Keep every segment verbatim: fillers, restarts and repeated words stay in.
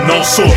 não sou.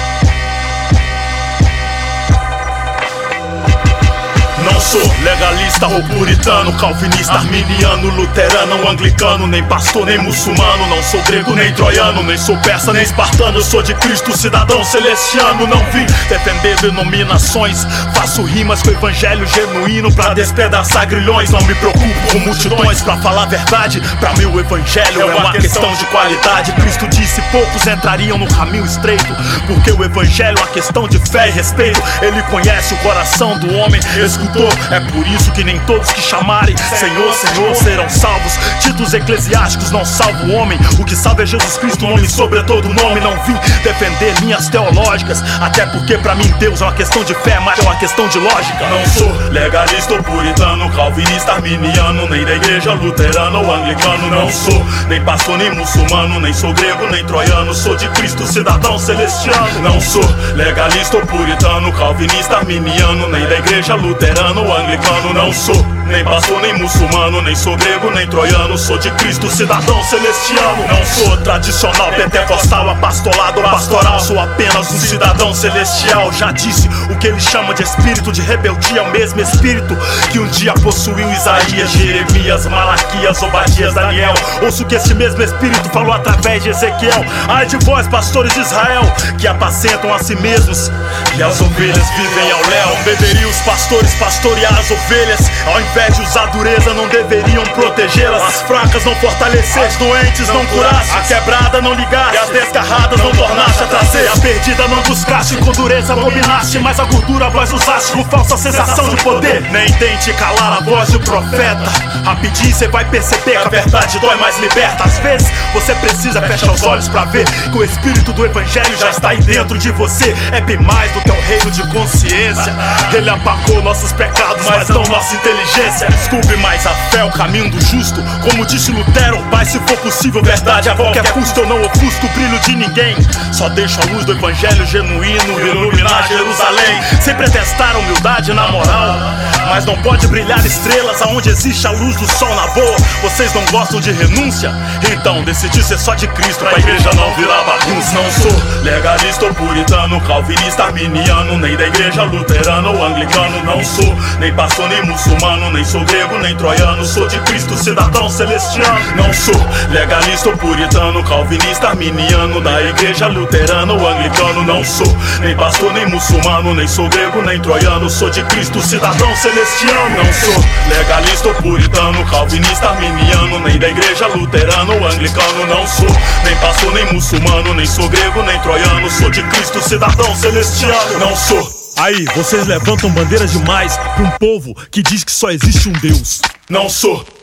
Não sou legalista ou puritano, calvinista, arminiano, luterano, anglicano, nem pastor, nem muçulmano. Não sou grego, nem troiano, nem sou persa, nem espartano. Eu sou de Cristo, cidadão celestiano. Não vim defender denominações, faço rimas com o evangelho genuíno pra despedaçar grilhões. Não me preocupo com multidões, pra falar a verdade, pra mim o evangelho é uma questão de qualidade. Cristo disse poucos entrariam no caminho estreito, porque o evangelho é uma questão de fé e respeito. Ele conhece o coração do homem, escutou. É por isso que nem todos que chamarem Senhor, Senhor serão salvos. Títulos eclesiásticos não salvam o homem, o que salva é Jesus Cristo, o nome sobre todo nome. Não vim defender linhas teológicas, até porque pra mim Deus é uma questão de fé, mas é uma questão de lógica. Não sou legalista ou puritano, calvinista, arminiano, nem da igreja luterana ou anglicano. Não sou nem pastor, nem muçulmano, nem sou grego, nem troiano. Sou de Cristo, cidadão celestiano. Não sou legalista ou puritano, calvinista, arminiano, nem da igreja luterana ou anglicano. Não sou nem pastor, nem muçulmano, nem sou grego, nem troiano. Sou de Cristo, cidadão celestiano. Não sou tradicional, pentecostal, apostolado ou pastoral. Sou apenas um cidadão celestial. Já disse, o que ele chama de espírito de rebeldia é o mesmo espírito que um dia possuiu Isaías, Jeremias, Malaquias, Obadias, Daniel. Ouço que esse mesmo espírito falou através de Ezequiel. Ai de vós, pastores de Israel, que apacentam a si mesmos, e as ovelhas vivem ao léu. Não deveriam os pastores pastorear as ovelhas, ao invés de usar dureza não deveriam protegê-las. As fracas não fortalecer, as doentes não curasse, a quebrada não ligasse, e as desgarradas não tornasse a trazer, a perdida não buscasse, com dureza abominaste, mas a gordura vós usaste com falsa sensação de poder. Nem tente calar a voz do profeta, rapidinho cê vai perceber que a verdade dói, mas liberta. Às vezes você precisa fechar os olhos pra ver que o espírito do evangelho já está aí dentro de você. É bem mais do que o reino de consciência. Ele apagou nossos pecados, mas não nossa inteligência. Desculpe, mas a fé é o caminho do justo. Como disse Lutero, Pai, se for possível, verdade a qualquer custo. Eu não ofusco o brilho de ninguém, só deixo a luz do evangelho genuíno iluminar Jerusalém. Sempre testaram humildade na moral, mas não pode brilhar estrelas aonde existe a luz do sol na boa. Vocês não gostam de renúncia? Então decidi ser só de Cristo, pra igreja não virar bagunça. Não sou legalista ou puritano, calvinista, arminiano, nem da igreja luterana ou anglicano. Não sou nem pastor, nem muçulmano, nem sou grego, nem troiano. Sou de Cristo, cidadão celestiano. Não sou legalista ou puritano, calvinista, arminiano, da igreja luterana ou anglicano. Não sou nem pastor, nem muçulmano, nem sou grego, nem troiano. Sou de Cristo, cidadão celestiano. Não sou legalista ou puritano, calvinista, arminiano, nem da igreja luterana ou anglicano. Não sou nem pastor, nem muçulmano, nem sou grego, nem troiano. Sou de Cristo, cidadão celestiano. Não sou. Aí, vocês levantam bandeiras demais pra um povo que diz que só existe um Deus. Não sou.